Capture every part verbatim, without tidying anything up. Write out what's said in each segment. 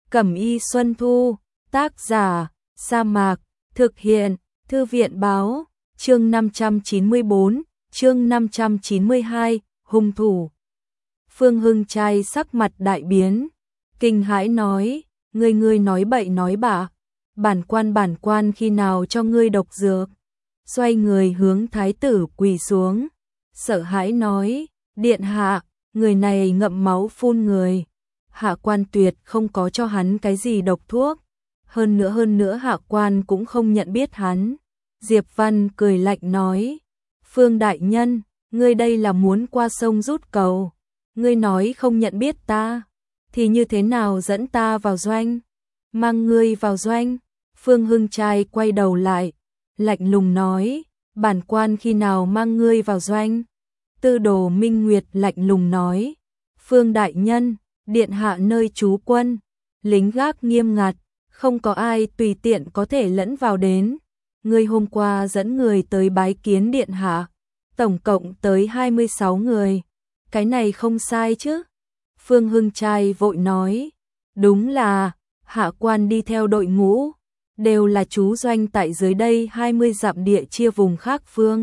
Cẩm y Xuân Thu, tác giả, Sa Mạc, thực hiện, Thư viện báo, chương năm trăm chín mươi bốn, chương năm trăm chín mươi hai, hung thủ. Phương Hưng Trai sắc mặt đại biến, kinh hãi nói, ngươi ngươi nói bậy nói bạ, bản quan bản quan khi nào cho ngươi độc dược. Xoay người hướng thái tử quỳ xuống, sợ hãi nói, điện hạ, người này ngậm máu phun người. Hạ quan tuyệt không có cho hắn cái gì độc thuốc, hơn nữa hơn nữa hạ quan cũng không nhận biết hắn. Diệp Văn cười lạnh nói, Phương đại nhân, ngươi đây là muốn qua sông rút cầu, ngươi nói không nhận biết ta, thì như thế nào dẫn ta vào doanh, mang ngươi vào doanh. Phương Hưng Trai quay đầu lại, lạnh lùng nói, bản quan khi nào mang ngươi vào doanh. Tư Đồ Minh Nguyệt lạnh lùng nói, Phương đại nhân, điện hạ nơi trú quân, lính gác nghiêm ngặt, không có ai tùy tiện có thể lẫn vào đến. Ngươi hôm qua dẫn người tới bái kiến điện hạ, tổng cộng tới hai mươi sáu người, cái này không sai chứ? Phương Hưng Trai vội nói, đúng là, hạ quan đi theo đội ngũ, đều là trú doanh tại dưới đây hai mươi dặm địa chia vùng khác phương.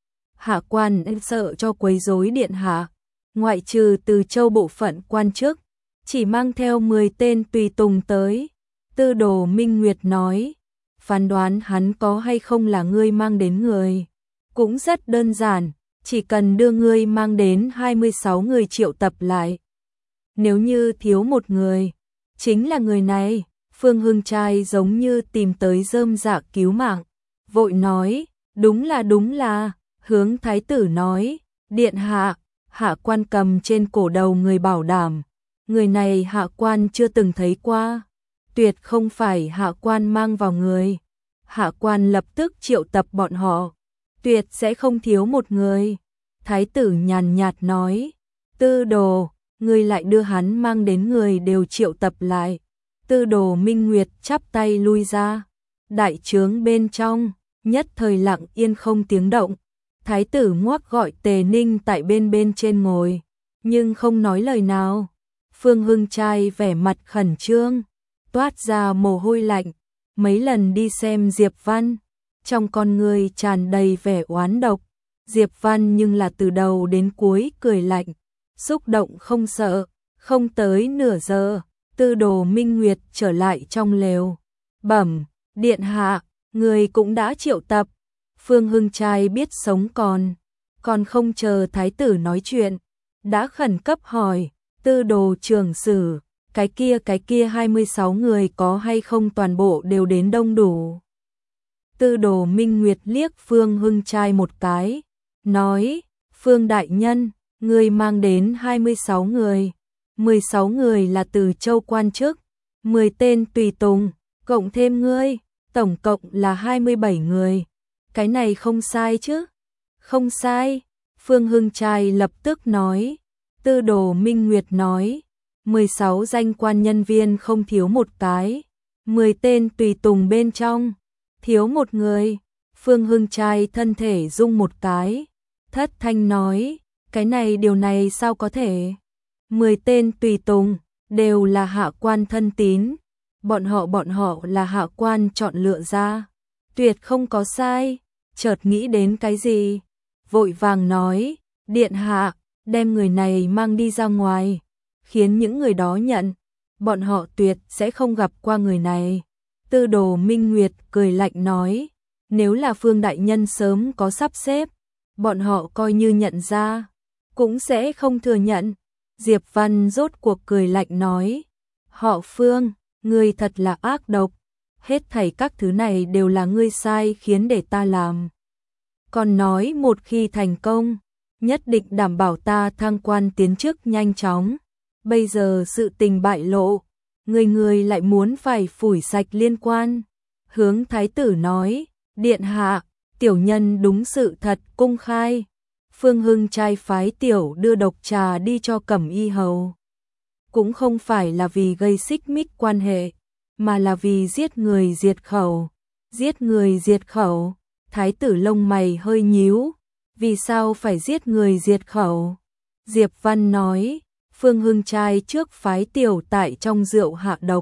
Hạ quan em sợ cho quấy rối điện hạ, ngoại trừ Từ Châu bộ phận quan chức, chỉ mang theo mười tên tùy tùng tới. Tư Đồ Minh Nguyệt nói, phán đoán hắn có hay không là ngươi mang đến người, cũng rất đơn giản, chỉ cần đưa ngươi mang đến hai mươi sáu người triệu tập lại. Nếu như thiếu một người, chính là người này. Phương Hưng Trai giống như tìm tới rơm rạ cứu mạng, vội nói, đúng là đúng là, hướng thái tử nói, điện hạ, hạ quan cầm trên cổ đầu người bảo đảm, người này hạ quan chưa từng thấy qua, tuyệt không phải hạ quan mang vào người. Hạ quan lập tức triệu tập bọn họ, tuyệt sẽ không thiếu một người. Thái tử nhàn nhạt nói, Tư Đồ, ngươi lại đưa hắn mang đến người đều triệu tập lại. Tư Đồ Minh Nguyệt chắp tay lui ra, đại trướng bên trong, nhất thời lặng yên không tiếng động. Thái tử ngoác gọi Tề Ninh tại bên bên trên ngồi, nhưng không nói lời nào. Phương Hưng Trai vẻ mặt khẩn trương, toát ra mồ hôi lạnh, mấy lần đi xem Diệp Văn, trong con người tràn đầy vẻ oán độc. Diệp Văn nhưng là từ đầu đến cuối cười lạnh, xúc động không sợ. Không tới nửa giờ, Tư Đồ Minh Nguyệt trở lại trong lều, bẩm, điện hạ, người cũng đã triệu tập. Phương Hưng Trai biết sống còn, còn không chờ thái tử nói chuyện, đã khẩn cấp hỏi, Tư Đồ trưởng sử, cái kia cái kia hai mươi sáu người có hay không toàn bộ đều đến đông đủ. Tư Đồ Minh Nguyệt liếc Phương Hưng Trai một cái, nói, Phương đại nhân, người mang đến hai mươi sáu người, mười sáu người là Từ Châu quan chức, mười tên tùy tùng, cộng thêm ngươi, tổng cộng là hai mươi bảy người. Cái này không sai chứ? Không sai, Phương Hưng Trai lập tức nói. Tư Đồ Minh Nguyệt nói, mười sáu danh quan nhân viên không thiếu một cái, mười tên tùy tùng bên trong, thiếu một người. Phương Hưng Trai thân thể rung một cái, thất thanh nói, cái này điều này sao có thể? mười tên tùy tùng, đều là hạ quan thân tín, bọn họ bọn họ là hạ quan chọn lựa ra, tuyệt không có sai. Chợt nghĩ đến cái gì, vội vàng nói, điện hạ, đem người này mang đi ra ngoài, khiến những người đó nhận, bọn họ tuyệt sẽ không gặp qua người này. Tư Đồ Minh Nguyệt cười lạnh nói, nếu là Phương đại nhân sớm có sắp xếp, bọn họ coi như nhận ra, cũng sẽ không thừa nhận. Diệp Văn rốt cuộc cười lạnh nói, họ Phương, ngươi thật là ác độc, hết thảy các thứ này đều là ngươi sai khiến để ta làm. Còn nói một khi thành công, nhất định đảm bảo ta thăng quan tiến chức nhanh chóng. Bây giờ sự tình bại lộ, người người lại muốn phải phủi sạch liên quan. Hướng thái tử nói, điện hạ, tiểu nhân đúng sự thật công khai. Phương Hưng Trai phái tiểu đưa độc trà đi cho Cẩm Y hầu, cũng không phải là vì gây xích mích quan hệ, mà là vì giết người diệt khẩu. Giết người diệt khẩu, thái tử lông mày hơi nhíu, vì sao phải giết người diệt khẩu? Diệp Văn nói, Phương Hưng Trai trước phái tiểu tại trong rượu hạ độc,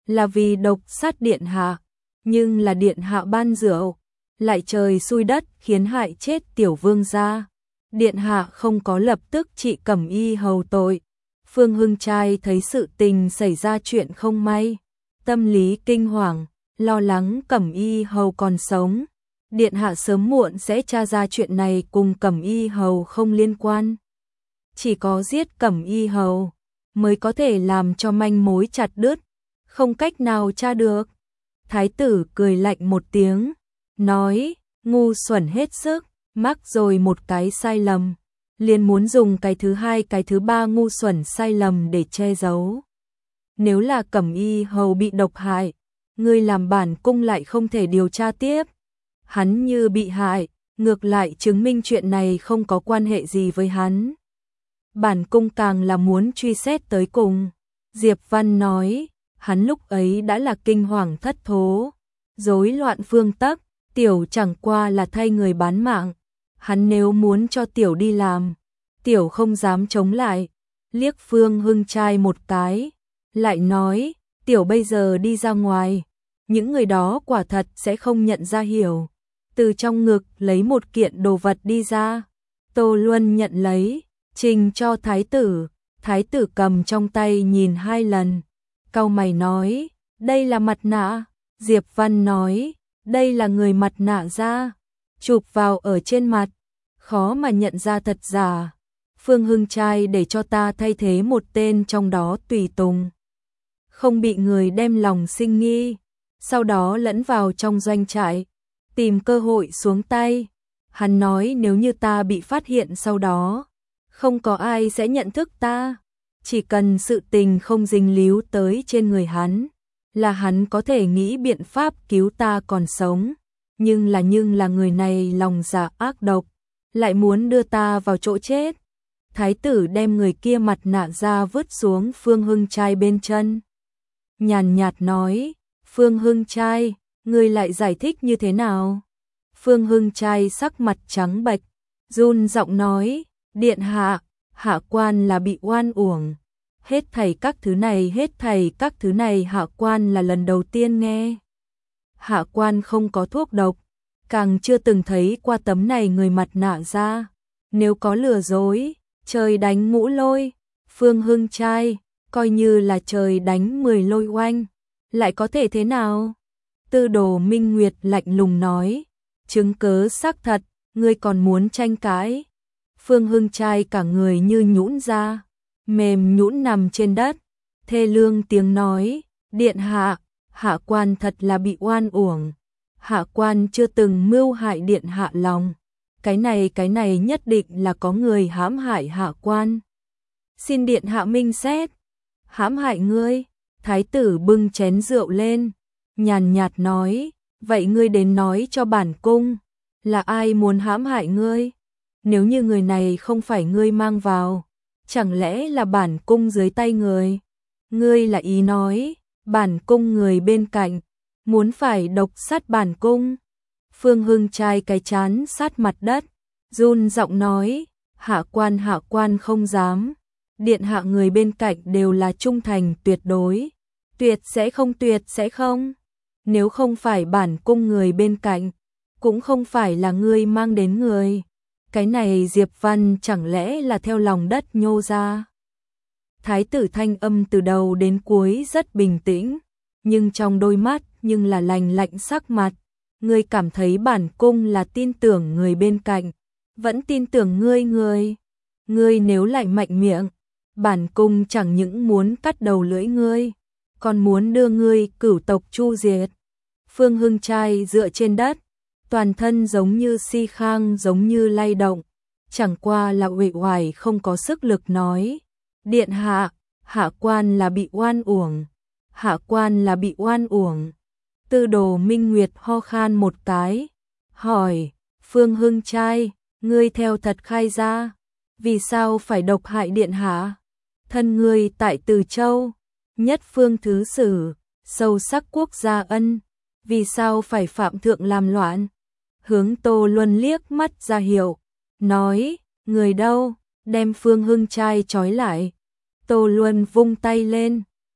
là vì độc sát điện hạ, nhưng là điện hạ ban rượu, lại trời xui đất khiến hại chết tiểu vương gia. Điện hạ không có lập tức trị Cẩm Y hầu tội. Phương Hưng trai thấy sự tình xảy ra chuyện không may, tâm lý kinh hoàng, lo lắng Cẩm Y hầu còn sống. Điện hạ sớm muộn sẽ tra ra chuyện này cùng Cẩm Y hầu không liên quan. Chỉ có giết Cẩm Y hầu mới có thể làm cho manh mối chặt đứt, không cách nào tra được. Thái tử cười lạnh một tiếng, nói, ngu xuẩn hết sức, mắc rồi một cái sai lầm, liền muốn dùng cái thứ hai cái thứ ba ngu xuẩn sai lầm để che giấu. Nếu là Cẩm Y hầu bị độc hại, ngươi làm bản cung lại không thể điều tra tiếp. Hắn như bị hại, ngược lại chứng minh chuyện này không có quan hệ gì với hắn. Bản cung càng là muốn truy xét tới cùng. Diệp Văn nói, hắn lúc ấy đã là kinh hoàng thất thố, rối loạn phương tắc, tiểu chẳng qua là thay người bán mạng. Hắn nếu muốn cho tiểu đi làm, tiểu không dám chống lại. Liếc Phương Hưng trai một cái, lại nói, tiểu bây giờ đi ra ngoài, những người đó quả thật sẽ không nhận ra hiểu. Từ trong ngực lấy một kiện đồ vật đi ra, Tô Luân nhận lấy, trình cho thái tử. Thái tử cầm trong tay nhìn hai lần, cau mày nói, đây là mặt nạ. Diệp Văn nói, đây là người mặt nạ ra, chụp vào ở trên mặt, khó mà nhận ra thật giả. Phương Hưng trai để cho ta thay thế một tên trong đó tùy tùng, không bị người đem lòng sinh nghi, sau đó lẫn vào trong doanh trại, tìm cơ hội xuống tay. Hắn nói nếu như ta bị phát hiện sau đó, không có ai sẽ nhận thức ta, chỉ cần sự tình không dính líu tới trên người hắn, là hắn có thể nghĩ biện pháp cứu ta còn sống. Nhưng là nhưng là người này lòng dạ ác độc, lại muốn đưa ta vào chỗ chết. Thái tử đem người kia mặt nạ ra vứt xuống Phương Hưng trai bên chân, nhàn nhạt nói, Phương Hưng trai, ngươi lại giải thích như thế nào? Phương Hưng trai sắc mặt trắng bệch, run giọng nói, điện hạ, hạ quan là bị oan uổng. Hết thảy các thứ này, hết thảy các thứ này hạ quan là lần đầu tiên nghe. Hạ quan không có thuốc độc, càng chưa từng thấy qua tấm này người mặt nạ ra. Nếu có lừa dối, trời đánh ngũ lôi. Phương Hưng trai, coi như là trời đánh mười lôi oanh, lại có thể thế nào? Tư Đồ Minh Nguyệt lạnh lùng nói, chứng cớ xác thật, ngươi còn muốn tranh cãi? Phương Hưng trai cả người như nhũn ra, mềm nhũn nằm trên đất, thê lương tiếng nói, điện hạ, hạ quan thật là bị oan uổng, hạ quan chưa từng mưu hại điện hạ lòng, cái này cái này nhất định là có người hãm hại hạ quan. Xin điện hạ minh xét. Hãm hại ngươi? Thái tử bưng chén rượu lên, nhàn nhạt nói, vậy ngươi đến nói cho bản cung, là ai muốn hãm hại ngươi? Nếu như người này không phải ngươi mang vào, chẳng lẽ là bản cung dưới tay người? Ngươi là ý nói, bản cung người bên cạnh, muốn phải độc sát bản cung? Phương Hưng trai cái chán sát mặt đất, run giọng nói, hạ quan hạ quan không dám. Điện hạ người bên cạnh đều là trung thành tuyệt đối, tuyệt sẽ không tuyệt sẽ không. Nếu không phải bản cung người bên cạnh, cũng không phải là ngươi mang đến người. Cái này Diệp Văn chẳng lẽ là theo lòng đất nhô ra? Thái tử thanh âm từ đầu đến cuối rất bình tĩnh, nhưng trong đôi mắt nhưng là lạnh lạnh sắc mặt. Ngươi cảm thấy bản cung là tin tưởng người bên cạnh, vẫn tin tưởng ngươi người. Ngươi nếu lại mạnh miệng, bản cung chẳng những muốn cắt đầu lưỡi ngươi, còn muốn đưa ngươi cửu tộc chu diệt. Phương Hưng trai dựa trên đất, toàn thân giống như si khang giống như lay động, chẳng qua là uể oải không có sức lực nói, điện hạ, hạ quan là bị oan uổng, hạ quan là bị oan uổng. Tư Đồ Minh Nguyệt ho khan một cái, hỏi, Phương Hưng trai, ngươi theo thật khai ra, vì sao phải độc hại điện hạ? Thân ngươi tại Từ Châu, nhất phương thứ sử, sâu sắc quốc gia ân, vì sao phải phạm thượng làm loạn? Hướng Tô Luân liếc mắt ra hiệu, nói, người đâu, đem Phương Hưng trai trói lại. Tô Luân vung tay lên,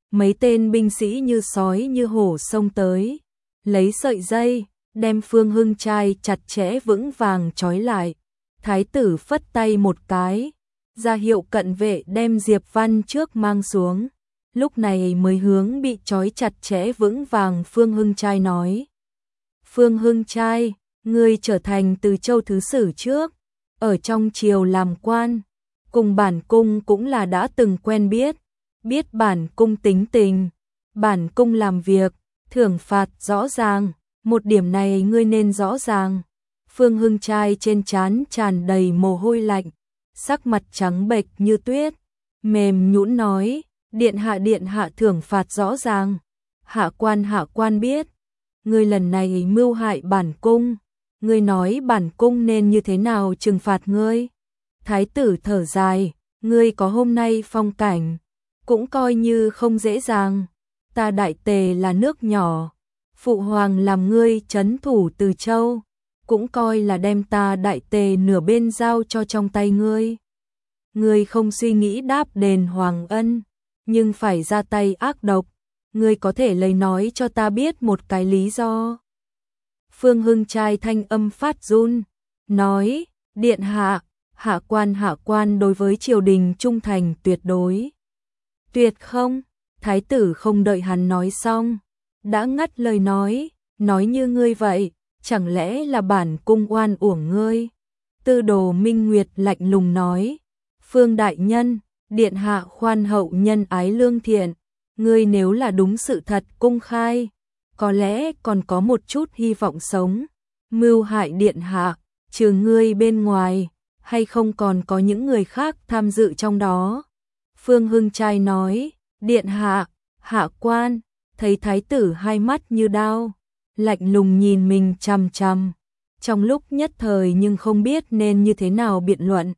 mấy tên binh sĩ như sói như hổ xông tới, lấy sợi dây, đem Phương Hưng Trai chặt chẽ vững vàng trói lại. Thái tử phất tay một cái, ra hiệu cận vệ đem Diệp Văn trước mang xuống. Lúc này mới hướng bị trói chặt chẽ vững vàng Phương Hưng Trai nói. Phương Hưng Trai, ngươi trở thành Từ Châu thứ sử trước, ở trong triều làm quan, cùng bản cung cũng là đã từng quen biết, biết bản cung tính tình, bản cung làm việc, thưởng phạt rõ ràng, một điểm này ngươi nên rõ ràng. Phương Hưng Trai trên trán tràn đầy mồ hôi lạnh, sắc mặt trắng bệch như tuyết, mềm nhũn nói, điện hạ điện hạ thưởng phạt rõ ràng, hạ quan hạ quan biết, ngươi lần này mưu hại bản cung, ngươi nói bản cung nên như thế nào trừng phạt ngươi. Thái tử thở dài, ngươi có hôm nay phong cảnh, cũng coi như không dễ dàng, ta Đại Tề là nước nhỏ, phụ hoàng làm ngươi trấn thủ Từ Châu, cũng coi là đem ta Đại Tề nửa bên giao cho trong tay ngươi. Ngươi không suy nghĩ đáp đền hoàng ân, nhưng phải ra tay ác độc, ngươi có thể lấy nói cho ta biết một cái lý do. Phương Hưng Trai thanh âm phát run, nói, điện hạ, hạ quan hạ quan đối với triều đình trung thành tuyệt đối. Tuyệt không, thái tử không đợi hắn nói xong, đã ngắt lời nói, nói như ngươi vậy, chẳng lẽ là bản cung oan uổng ngươi. Tư Đồ Minh Nguyệt lạnh lùng nói, Phương đại nhân, điện hạ khoan hậu nhân ái lương thiện, ngươi nếu là đúng sự thật công khai, có lẽ còn có một chút hy vọng sống. Mưu hại điện hạ, trừ ngươi bên ngoài, hay không còn có những người khác tham dự trong đó. Phương Hưng Trai nói, điện hạ, hạ quan, thấy thái tử hai mắt như đao, lạnh lùng nhìn mình chằm chằm, trong lúc nhất thời nhưng không biết nên như thế nào biện luận.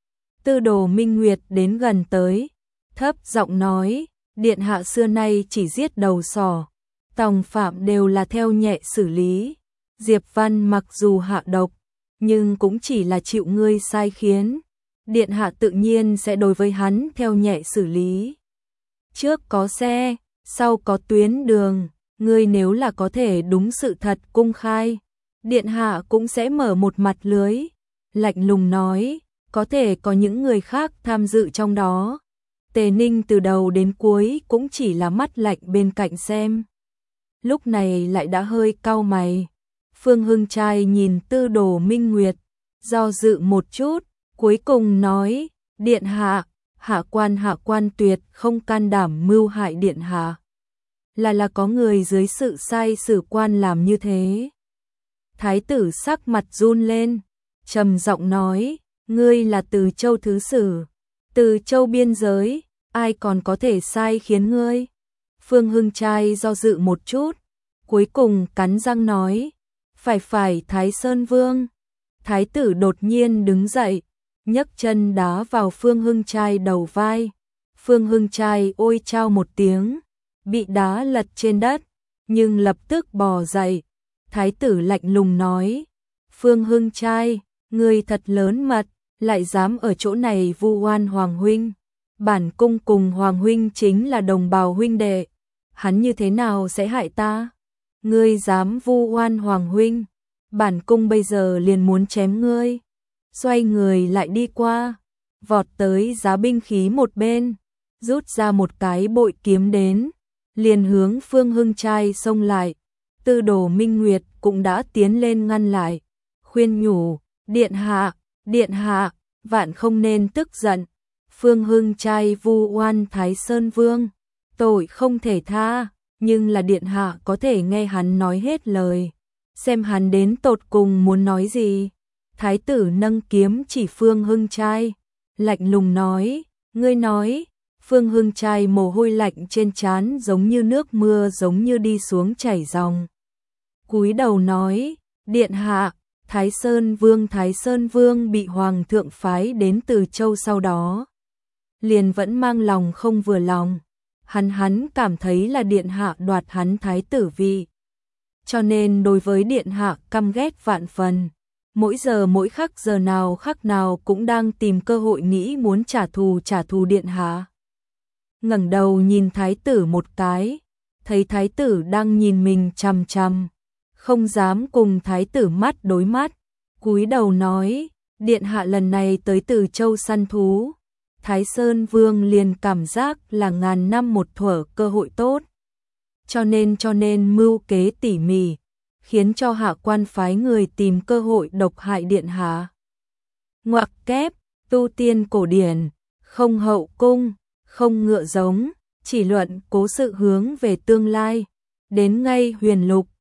Tư Đồ Minh Nguyệt đến gần tới, thấp giọng nói, điện hạ xưa nay chỉ giết đầu sỏ, tòng phạm đều là theo nhẹ xử lý. Diệp Văn mặc dù hạ độc, nhưng cũng chỉ là chịu ngươi sai khiến, điện hạ tự nhiên sẽ đối với hắn theo nhẹ xử lý. Trước có xe, sau có tuyến đường, ngươi nếu là có thể đúng sự thật công khai, điện hạ cũng sẽ mở một mặt lưới. Lạnh lùng nói, có thể có những người khác tham dự trong đó. Tề Ninh từ đầu đến cuối cũng chỉ là mắt lạnh bên cạnh xem. Lúc này lại đã hơi cau mày. Phương Hưng Trai nhìn Tư Đồ Minh Nguyệt, do dự một chút, cuối cùng nói, điện hạ, hạ quan hạ quan tuyệt không can đảm mưu hại điện hạ. Là là có người dưới sự sai sử quan làm như thế. Thái tử sắc mặt run lên, trầm giọng nói, ngươi là Từ Châu thứ sử, Từ Châu biên giới, ai còn có thể sai khiến ngươi. Phương Hưng Trai do dự một chút, cuối cùng cắn răng nói, phải phải Thái Sơn Vương. Thái tử đột nhiên đứng dậy, nhấc chân đá vào Phương Hưng Trai đầu vai. Phương Hưng Trai ôi chao một tiếng, bị đá lật trên đất, nhưng lập tức bò dậy. Thái tử lạnh lùng nói, Phương Hưng Trai, ngươi thật lớn mật, lại dám ở chỗ này vu oan Hoàng huynh. Bản cung cùng Hoàng huynh chính là đồng bào huynh đệ, hắn như thế nào sẽ hại ta? Ngươi dám vu oan Hoàng huynh, bản cung bây giờ liền muốn chém ngươi. Xoay người lại đi qua, vọt tới giá binh khí một bên, rút ra một cái bội kiếm đến, liền hướng Phương Hưng Trai xông lại. Tư Đồ Minh Nguyệt cũng đã tiến lên ngăn lại, khuyên nhủ, điện hạ, điện hạ, vạn không nên tức giận. Phương Hưng Trai vu oan Thái Sơn Vương, tội không thể tha, nhưng là điện hạ có thể nghe hắn nói hết lời, xem hắn đến tột cùng muốn nói gì. Thái tử nâng kiếm chỉ Phương Hưng Trai, lạnh lùng nói, ngươi nói. Phương Hưng Trai mồ hôi lạnh trên trán giống như nước mưa giống như đi xuống chảy ròng. Cúi đầu nói, điện hạ, Thái Sơn Vương Thái Sơn Vương bị Hoàng thượng phái đến Từ Châu sau đó, liền vẫn mang lòng không vừa lòng, hắn hắn cảm thấy là điện hạ đoạt hắn thái tử vị, cho nên đối với điện hạ căm ghét vạn phần, mỗi giờ mỗi khắc giờ nào khắc nào cũng đang tìm cơ hội nghĩ muốn trả thù trả thù điện hạ. ngẩng đầu nhìn thái tử một cái, thấy thái tử đang nhìn mình chằm chằm, không dám cùng thái tử mắt đối mắt, cúi đầu nói, điện hạ lần này tới Từ Châu săn thú, Thái Sơn Vương liền cảm giác là ngàn năm một thuở cơ hội tốt, cho nên cho nên mưu kế tỉ mỉ, khiến cho hạ quan phái người tìm cơ hội độc hại điện hạ. Ngoặc kép, tu tiên cổ điển, không hậu cung, không ngựa giống, chỉ luận cố sự hướng về tương lai, đến ngay huyền lục,